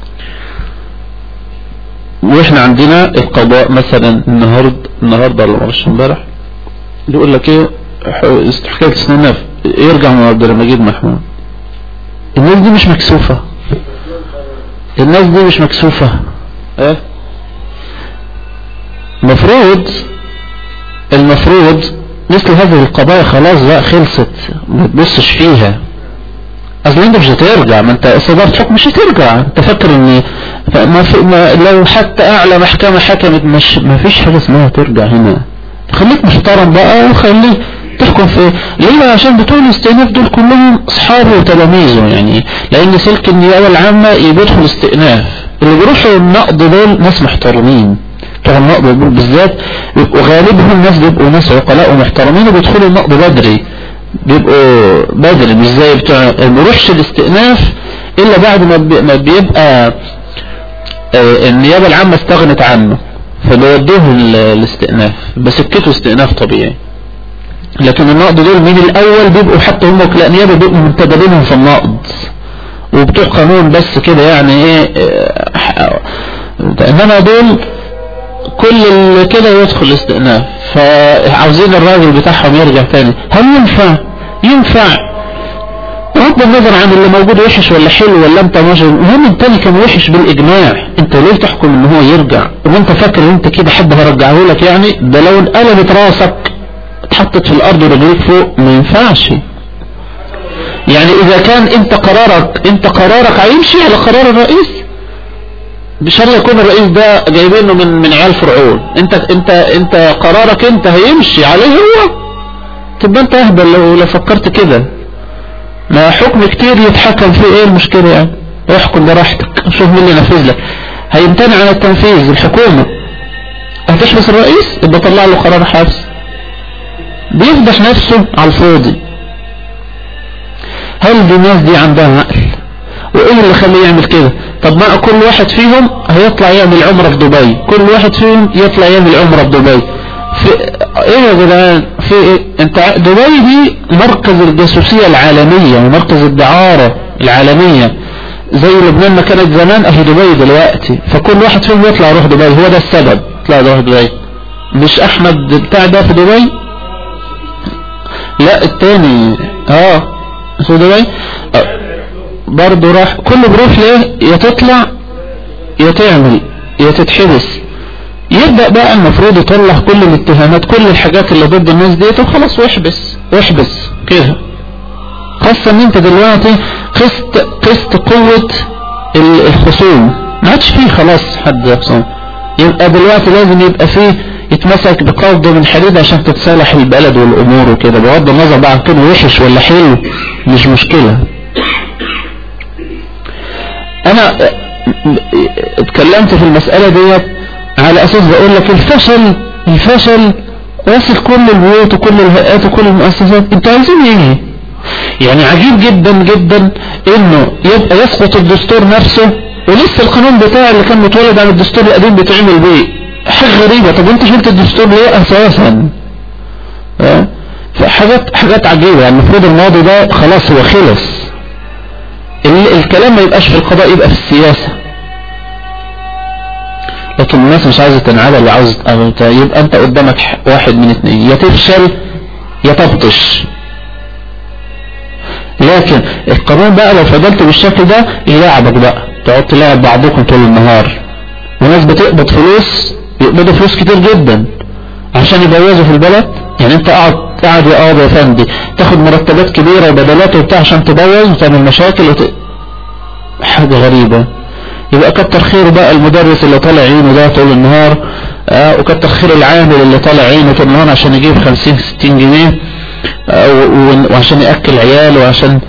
[SPEAKER 1] واحنا عندنا القضاء مثلا النهارده النهارده ولا مش امبارح يقول لك ايه حكايه السنه يرجع من عبد المجيد محمود. الناس دي مش مكسوفه، الناس دي مش مكسوفه. ايه المفروض المفروض مثل هذه القضايا خلاص بقى خلصت، ما تبصش فيها. اصل انت مش هترجع، ما انت صدرت حكم مش هترجع. انت فاكر ان ما في ما لو حتى اعلى محكمة حكمت مش ما فيش حاجة اسمها ترجع هنا. خليك محترم بقى وخليك تحكم في ليه؟ عشان بتوع الاستئناف دول كلهم اصحابه وتلاميذه يعني، لان سلك النيابة العامة يدخل استئناف. اللي بيروحوا النقض دول ناس محترمين، بتوع النقض دول بالذات وغالبهم ناس بيبقوا ناس عقلاء ومحترمين وبيدخلوا النقض بدري، بيبقوا بدري مش زي بتوع ما بيروحش الاستئناف الا بعد ما بيبقى النيابة العامة استغنت عنه فبيودوه الاستئناف، بسكته استئناف طبيعي. لكن النقض دول من الاول بيبقوا حتى هم وكلاء نيابة بيبقوا منتدبينهم في النقض وبتوع قانون بس كده يعني ايه. انما دول كل كده يدخل استئناف، فعاوزين الراجل بتاعهم يرجع تاني. هل ينفع؟ ينفع بغض النظر عن اللي موجود وحش ولا حلو ولا انت ماشي. المهم التاني كان وحش بالاجماع، انت ليه تحكم ان هو يرجع وانت فاكر ان انت كده حد هرجعه لك؟ يعني ده لو انقلبت راسك اتحطت في الارض ورجليك فوق ما ينفعش. يعني اذا كان انت قرارك انت قرارك هيمشي على قرار الرئيس، بشرط يكون الرئيس ده جايبينه من من عيال فرعون، انت انت انت قرارك انت هيمشي عليه هو، تبقى انت اهبل لو لو فكرت كده. ما حكم كتير يتحكم فيه، ايه المشكلة يعني؟ احكم براحتك، شوف مين اللي ينفذ لك. هيمتنع عن التنفيذ الحكومة، هتحبس الرئيس يبقى طلع له قرار حبس، بيفضح نفسه على الفاضي. هل دي الناس دي عندها عقل؟ وايه اللي خليه يعمل كده؟ طب ما كل واحد فيهم هيطلع يعمل عمرة في دبي، كل واحد فيهم يطلع يعمل عمرة في دبي. في ايه يا جدعان؟ في ايه؟ انت دبي دي مركز الجاسوسية العالمية ومركز الدعارة العالمية، زي لبنان ما كانت زمان اهي دبي دلوقتي. فكل واحد فيهم يطلع يروح دبي، هو ده السبب، يطلع يروح دبي. مش احمد بتاع ده في دبي؟ لا التاني اه في دبي آه. برضه راح، كله بروح ليه؟ يا تطلع يا تعمل يا تتحبس. يبدأ بقى المفروض يطلع كل الاتهامات كل الحاجات اللي ضد الناس ديت وخلاص، واحبس واحبس كده. خاصة ان انت دلوقتي قست قست قوة الخصوم، ما عادش فيه خلاص حد خصوم. يبقى دلوقتي لازم يبقى فيه يتمسك بقبض من حديد عشان تتصالح البلد والامور وكده، بغض النظر بقى عن كده وحش ولا حلو مش مشكلة. انا اتكلمت في المسألة ديت على اساس بقول لك الفشل الفشل واصل كل البيوت وكل الهيئات وكل المؤسسات. انتوا عايزين ايه؟ يعني عجيب جدا جدا انه يبقى يسقط الدستور نفسه ولسه القانون بتاع اللي كان متولد عن الدستور القديم بيتعمل بيه. حاجة غريبة. طب انت شلت الدستور ليه اساسا؟ اه فحاجات حاجات عجيبة. يعني المفروض الماضي ده خلاص هو خلص، الكلام ما يبقاش في القضاء يبقى في السياسة. لكن الناس مش عايزة تنعلى، اللي عاوز يبقى انت قدامك واحد من اثنين، يا تفشل يا تبطش. لكن القانون بقى لو فضلت بالشكل ده يلعبك بقى، تقعد تلعب بعضكم طول النهار. وناس بتقبض فلوس، يقبضوا فلوس كتير جدا عشان يبوظوا في البلد. يعني انت قاعد قاعد يا قاضي يا فندي تاخد مرتبات كبيرة وبدلات وبتاع عشان تبوظ وتعمل مشاكل وت... حاجة غريبة. يبقى كتر خير بقى المدرس اللي طالع عينه ده طول النهار، آه وكتر خير العامل اللي طالع عينه طول النهار عشان يجيب خمسين ستين جنيه، آه وعشان يأكل عياله وعشان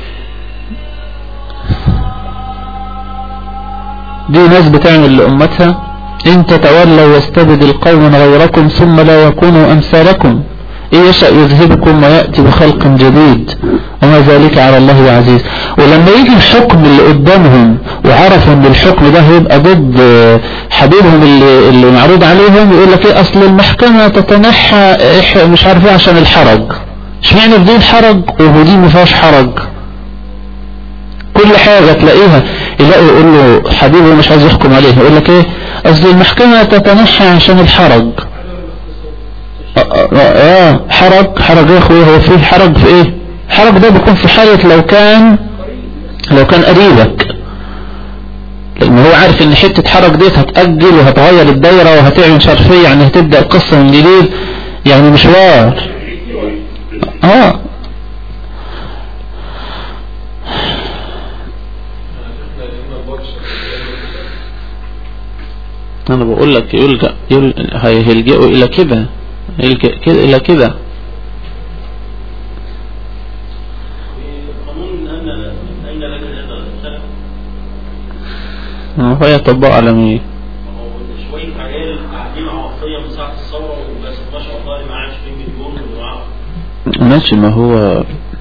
[SPEAKER 1] دي ناس بتعمل لأمتها. إن تتولوا ويستبدل قوما غيركم ثم لا يكونوا أمثالكم إن يشأ يذهبكم ويأتي بخلق جديد وما ذلك على الله عزيز. ولما يجي الحكم اللي قدامهم وعرفوا ان الحكم ده هيبقى ضد حبيبهم اللي, اللي معروض عليهم، يقول لك ايه اصل المحكمة تتنحى مش عارف ايه عشان الحرج. اشمعنى في دي الحرج وهو ما فيهاش حرج؟ كل حاجة تلاقيها يلاقي يقول له حبيبه مش عايز يحكم عليه، يقول لك ايه اصل المحكمة تتنحى عشان الحرج. اه, آه حرج حرج يا اخوي، هو فيه حرج في ايه؟ حرج ده بيكون في حالة لو كان لو كان قريبك، لان هو عارف عارف ان حتة حرج ديت هتأجل وهتغير الدايرة وهتعمل مش عارف ايه، يعني هتبدأ القصة من جديد، يعني مشوار. اه انا بقول لك يلجأ هيلجئوا الى كده، يلجأ كده الى كده. هو يطبق على مين؟
[SPEAKER 2] شوية عيال قاعدين عواطفية من ساعة الثورة وبس ما شاء الله اللي معاه عشرين مليون واللي
[SPEAKER 1] ماشي. ما هو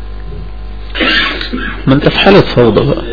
[SPEAKER 1] ما انت في حالة فوضى بقى.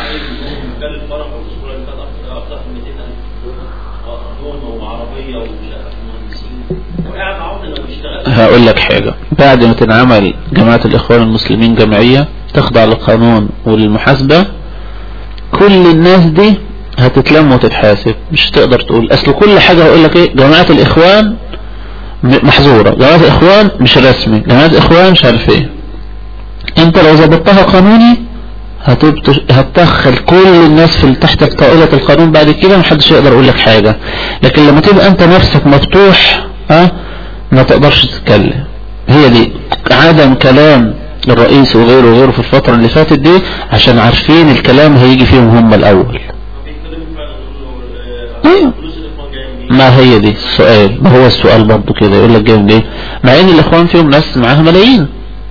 [SPEAKER 1] هقول لك حاجة، بعد ما تنعمل جماعة الإخوان المسلمين جمعية تخضع للقانون والمحاسبة، كل الناس دي هتتلم وتتحاسب. مش تقدر تقول اصل كل حاجة هقول لك ايه جماعة الإخوان محظورة، جماعة الإخوان مش رسمي، جماعة الإخوان مش عارف ايه. انت لو ظبطتها قانوني هتدخل كل الناس في تحت طائلة القانون، بعد كده محدش يقدر يقول لك حاجة. لكن لما تبقى انت نفسك مفتوح ها ما تقدرش تتكلم. هي دي عدم كلام الرئيس وغيره وغيره في الفترة اللي فاتت دي، عشان عارفين الكلام هيجي فيهم هم الأول. ما هي دي السؤال، ما هو السؤال برضو كده يقول لك جاي من ايه، مع ان الاخوان فيهم ناس معاها ملايين.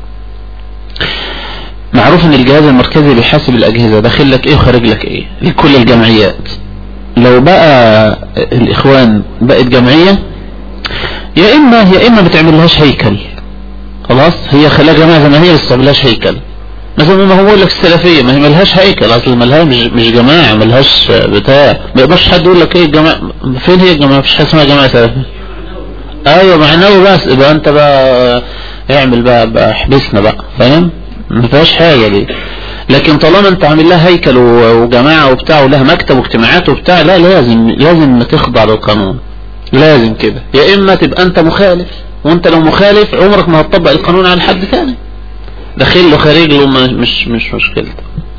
[SPEAKER 1] معروف ان الجهاز المركزي بيحاسب الاجهزة داخل لك ايه وخارج لك ايه لكل الجمعيات. لو بقى الاخوان بقت جمعية، يا اما يا اما ما تعملهاش هيكل، خلاص هي خلاها جماعة زي ما هي بس ما تعملهاش هيكل. مثلا ما هو يقول لك السلفية ما هي ملهاش هيكل اصلا، ملهاش مش, مش جماعة، ملهاش بتاع، ما يقدرش حد يقول لك ايه الجماعة فين هي الجماعة، مفيش حاجة اسمها جماعة سلفية. ايوه معنوي بس يبقى انت بقى اعمل بقى بقى احبسنا بقى، فاهم؟ ما فيهاش حاجة دي. لكن طالما انت عامل لها هيكل وجماعة وبتاع ولها مكتب واجتماعات وبتاع، لا لازم لازم تخضع للقانون، لازم كده. يا اما تبقى انت مخالف، وانت لو مخالف عمرك ما هتطبق القانون على حد ثاني، داخل له خارج له مش مش مشكلته.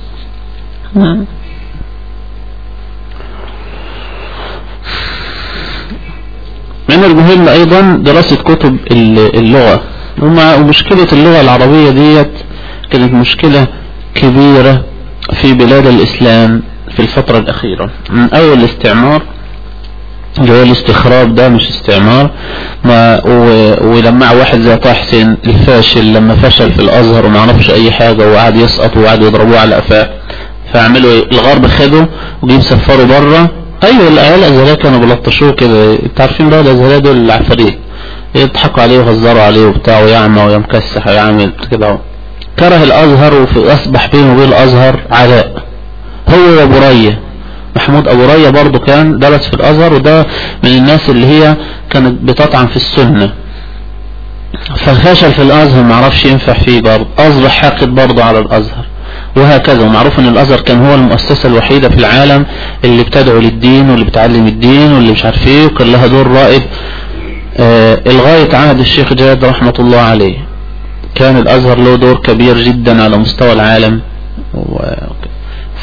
[SPEAKER 1] من المهم ايضا دراسة كتب اللغة. ومشكلة اللغة العربية ديت كانت مشكلة كبيرة في بلاد الاسلام في الفترة الاخيرة، من اول الاستعمار اللي هو الاستخراج ده مش استعمار، ما ولما واحد زي طه حسين الفاشل لما فشل في الازهر وما عرفش اي حاجة وقعد يسقط وقعد يضربوه على قفاه، فعملوا ايه؟ الغرب خدوا وجيب سفروا بره. ايوه العيال الازهريه كانوا بلطشوه كده، انتوا عارفين بقى الازهريه دول العفاريت يضحكوا عليه ويهزروا عليه وبتاع ويعمى ويمكسح ويعمل كده. كره الازهر واصبح بينه وبين الازهر عداء. هو وابو ريه محمود ابو ريه برضه كان درس في الازهر، وده من الناس اللي هي كانت بتطعن في السنه، ففشل في الازهر ما عرفش ينفع فيه برضه، اصبح حاقد برضه على الازهر وهكذا. ومعروف ان الازهر كان هو المؤسسة الوحيدة في العالم اللي بتدعو للدين واللي بتعلم الدين واللي مش عارف ايه، وكان لها دور رائد آه لغاية عهد الشيخ جاد رحمة الله عليه. كان الازهر له دور كبير جدا على مستوى العالم. ف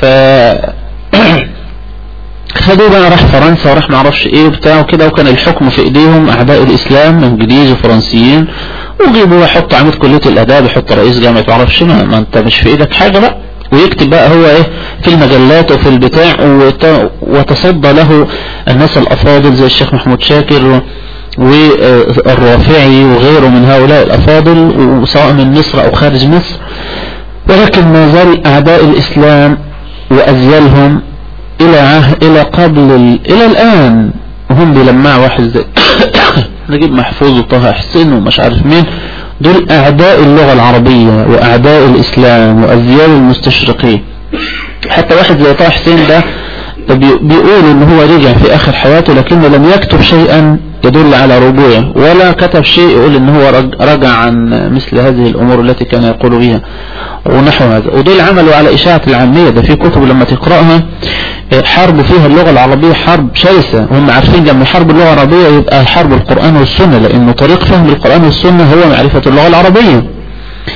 [SPEAKER 1] خدوه بقى راح فرنسا وراح معرفش ايه وبتاع وكده، وكان الحكم في ايديهم اعداء الاسلام انجليز وفرنسيين، وجيبوا يحط عميد كلية الاداب يحط رئيس جامعة معرفش ما, ما انت مش في ايدك حاجة بقى، ويكتب بقى هو ايه في المجلات وفي البتاع، وتصدى له الناس الافاضل زي الشيخ محمود شاكر والرافعي وغيره من هؤلاء الافاضل، وسواء من مصر او خارج مصر. ولكن ما زال اعداء الاسلام واذيالهم الى عهد الى قبل ال... الى الان وهم بيلمعوا واحد زي نجيب محفوظ وطه حسين ومش عارف مين، دول اعداء اللغة العربية واعداء الاسلام واذيال المستشرقين. حتى واحد زي طه حسين ده بيقول ان هو رجع في اخر حياته لكنه لم يكتب شيئا يدل على رجوعه، ولا كتب شيء يقول ان هو رجع عن مثل هذه الامور التي كان يقول بها ونحو هذا. ودول عملوا على اشاعة العامية، ده في كتب لما تقرأها حرب فيها اللغة العربية حرب شرسة. هم عارفين لما حرب اللغة العربية يبقى حرب القرآن والسنة، لانه طريق فهم القرآن والسنة هو معرفة اللغة العربية.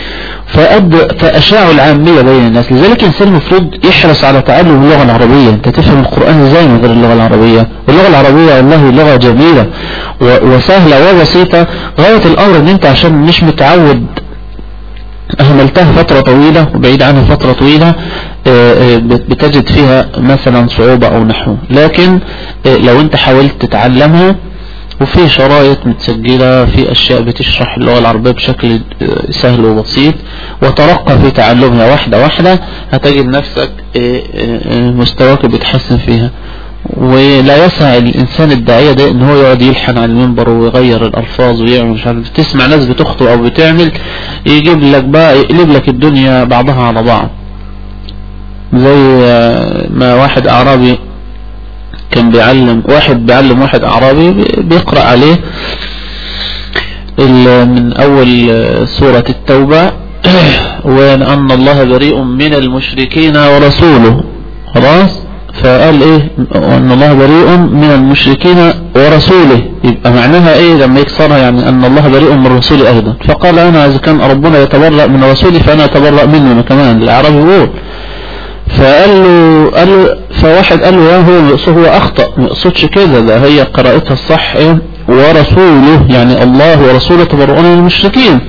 [SPEAKER 1] فأشاعوا العامية بين الناس. لذلك الإنسان المفروض يحرص على تعلم اللغة العربية. أنت تفهم القرآن إزاي من غير اللغة العربية؟ واللغة العربية والله لغة جميلة وسهلة وبسيطة غاية الأمر. أن أنت عشان مش متعود أهملتها فترة طويلة وبعيد عنها فترة طويلة بتجد فيها مثلا صعوبة أو نحو. لكن لو أنت حاولت تتعلمها وفي شرايط متسجلة في أشياء بتشرح اللغة العربية بشكل سهل وبسيط وترقى في تعلمها واحدة واحدة هتجد نفسك مستواك بيتحسن فيها. ولا يسع الإنسان الداعية ده إن هو يقعد يلحن على المنبر ويغير الألفاظ ويعمل مش عارف. تسمع ناس بتخطئ أو بتعمل يجيب لك بقى يقلب لك الدنيا بعضها على بعض. زي ما واحد أعرابي كان بيعلم واحد بيعلم واحد أعرابي بيقرأ عليه من أول سورة التوبة وأن الله بريء من المشركين ورسوله. خلاص فقال ايه وأن الله بريء من المشركين ورسوله. يبقى معناها ايه لما يكسرها؟ يعني أن الله بريء من رسوله أيضا. فقال أنا إذا كان ربنا يتبرأ من رسولي فأنا أتبرأ منه كمان. الأعرابي يقول فقال له قال له فواحد قال له يا هو هو أخطأ ما يقصدش كده، ده هي قراءتها الصح ايه ورسوله يعني الله ورسوله تبرؤون من المشركين.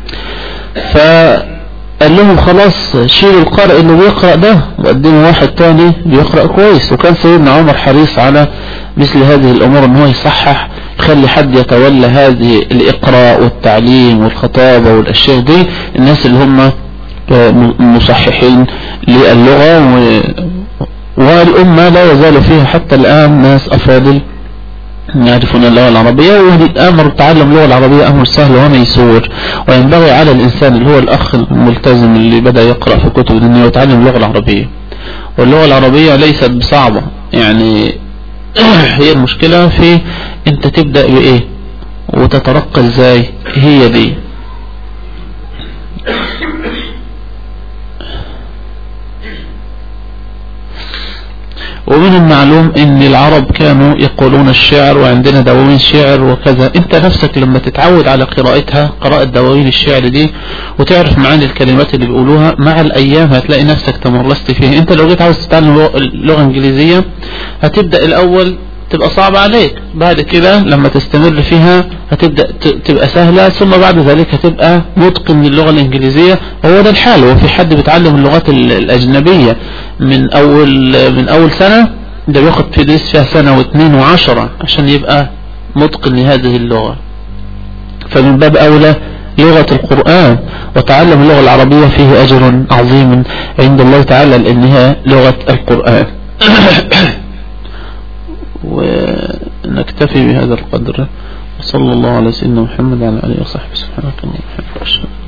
[SPEAKER 1] فقال لهم خلاص شيلوا القارئ اللي بيقرأ ده وقدموا واحد تاني بيقرأ كويس. وكان سيدنا عمر حريص على مثل هذه الأمور ان هو يصحح يخلي حد يتولى هذه الإقراء والتعليم والخطابة والأشياء دي الناس اللي هم مصححين للغة. والأمة لا يزال فيها حتى الآن ناس أفاضل يعرفون اللغة العربية. والأمر تعلم اللغة العربية أمر سهل وميسور وينبغي على الإنسان اللي هو الأخ الملتزم اللي بدأ يقرأ في كتب أنه يتعلم اللغة العربية. واللغة العربية ليست بصعبة يعني هي المشكلة في أنت تبدأ بإيه وتترقى إزاي. هي دي ومن المعلوم ان العرب كانوا يقولون الشعر وعندنا دواوين شعر وكذا. انت نفسك لما تتعود على قراءتها قراءة دواوين الشعر دي وتعرف معاني الكلمات اللي بيقولوها مع الايام هتلاقي نفسك تمرست فيها. انت لو جيت عاوز تتعلم اللغة الانجليزية هتبدأ الاول تبقى صعبة عليك، بعد كده لما تستمر فيها هتبدأ تبقى سهلة، ثم بعد ذلك هتبقى متقن للغة الانجليزية. هو ده الحال. وفي حد بيتعلم اللغات الاجنبية من اول من اول سنة ده بياخد في درس فيها سنة واثنين وعشرة عشان يبقى متقن لهذه اللغة. فمن باب اولى لغة القرآن وتعلم اللغة العربية فيه اجر عظيم عند الله تعالى لانها لغة القرآن. ونكتفي بهذا القدر وصلى الله على سيدنا محمد وعلى آله وصحبه سبحانه وتعالى.